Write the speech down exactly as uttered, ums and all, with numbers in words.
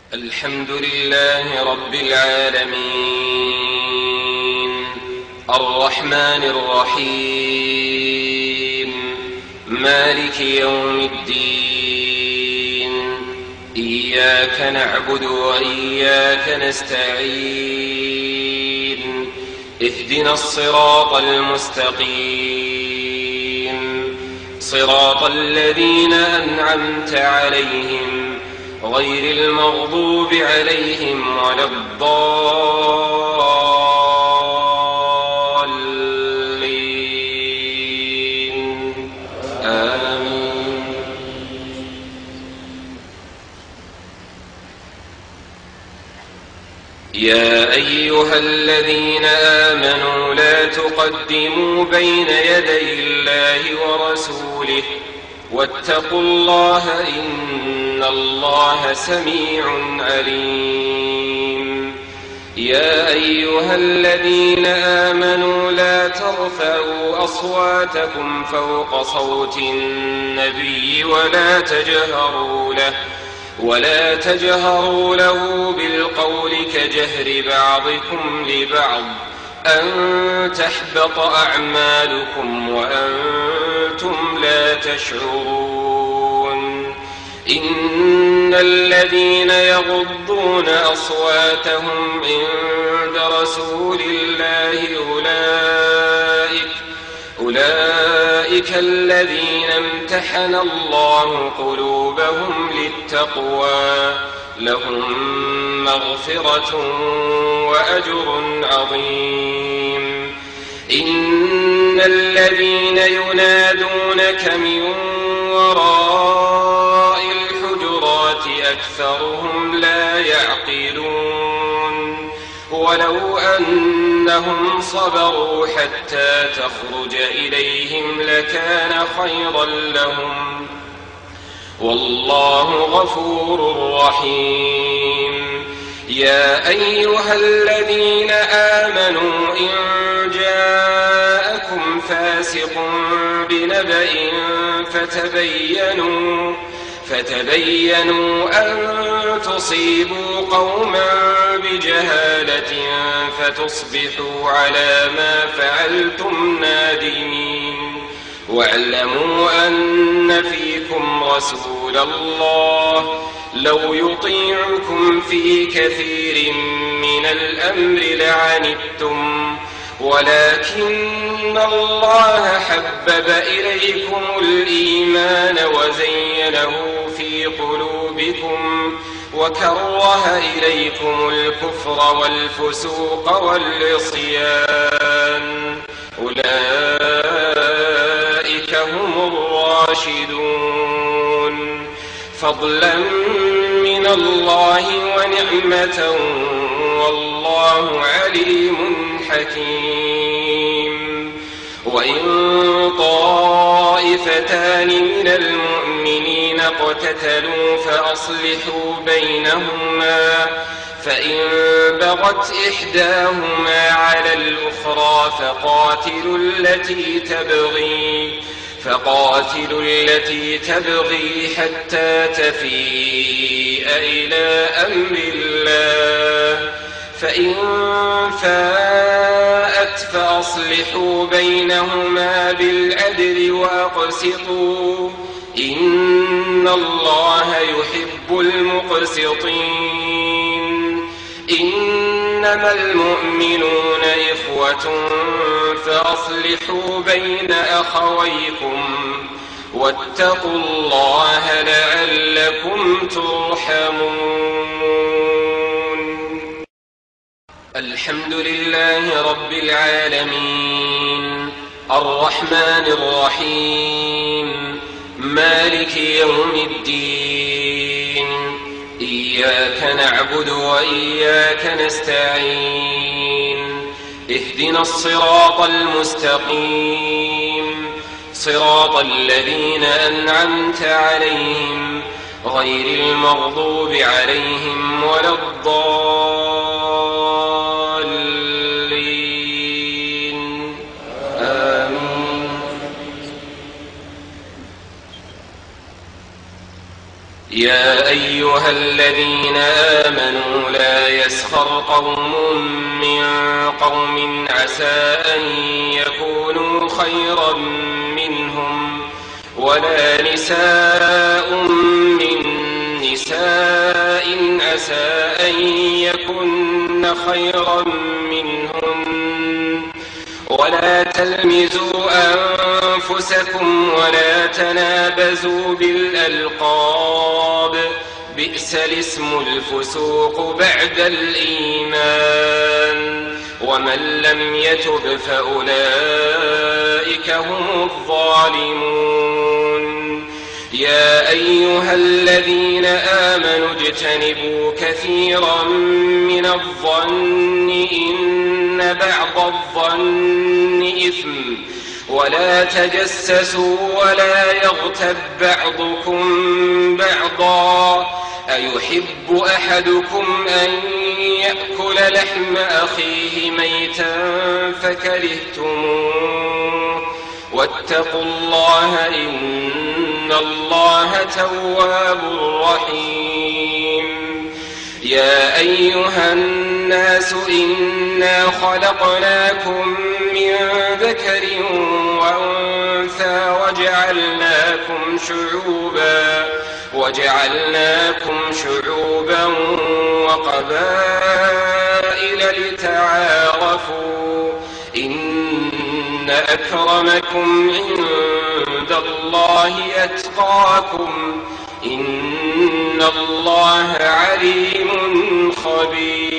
الحمد لله رب العالمين الرحمن الرحيم مالك يوم الدين إياك نعبد وإياك نستعين اهدنا الصراط المستقيم صراط الذين أنعمت عليهم غير المغضوب عليهم ولا الضالين آمين. يا أيها الذين آمنوا لا تقدموا بين يدي الله ورسوله واتقوا الله إن الله سميع عليم. يا أيها الذين آمنوا لا ترفعوا أصواتكم فوق صوت النبي ولا تجهروا له ولا تجهروا له بالقول كجهر بعضكم لبعض أن تحبط أعمالكم وأنتم لا تشعرون. إن الذين يغضون أصواتهم عند رسول الله أولئك, أولئك الذين امتحن الله قلوبهم للتقوى لهم مغفرة وأجر عظيم. إن الذين ينادونك من وراء الحجرات أكثرهم لا يعقلون. ولو أنهم صبروا حتى تخرج إليهم لكان خيرا لهم والله غفور رحيم. يا أيها الذين آمنوا إن جاءكم فاسق بنبأ فتبينوا فتبينوا أن تصيبوا قوما بجهالة فتصبحوا على ما فعلتم نادمين. واعلموا أن فيكم رسول الله لو يطيعكم في كثير من الأمر لعنتم ولكن الله حبب إليكم الإيمان وزينه في قلوبكم وكره إليكم الكفر والفسوق والعصيان أولئك هم الراشدون فضلا من الله ونعمة والله عليم حكيم. وإن طائفتان من المؤمنين اقتتلوا فأصلحوا بينهما فإن بغت إحداهما على الأخرى فقاتلوا التي تبغي فقاتلوا التي تبغي حتى تفيء إلى أمر الله فإن فاءت فأصلحوا بينهما بالعدل وأقسطوا إن الله يحب المقسطين. إنما المؤمنون إخوة فأصلحوا بين أخويكم واتقوا الله لعلكم ترحمون. الحمد لله رب العالمين الرحمن الرحيم مالك يوم الدين إياك نعبد وإياك نستعين اهدنا الصراط المستقيم صراط الذين أنعمت عليهم غير المغضوب عليهم ولا الضالين آمين. يا أيها الذين آمنوا لا يسخر قوم من قوم عسى أن يكونوا خيرا منهم ولا نساء من نساء عسى أن يكن خيرا منهن ولا تلمزوا أنفسكم ولا تنابزوا بالألقاب بئس الاسم الفسوق بعد الإيمان ومن لم يتب فأولئك هم الظالمون يا أيها الذين آمنوا اجتنبوا كثيرا من الظن إن بعض الظن إثم ولا تجسسوا ولا يغتب بعضكم بعضا أيحب أحدكم أن يأكل لحم أخيه ميتا فكرهتموه واتقوا الله إن الله تواب رحيم يا أيها الناس إنا خلقناكم من ذكر وأنثى وجعلناكم شعوبا وجعلناكم شعوبا وقبائل لتعارفوا إن أكرمكم عند الله أتقاكم إن الله عليم خبير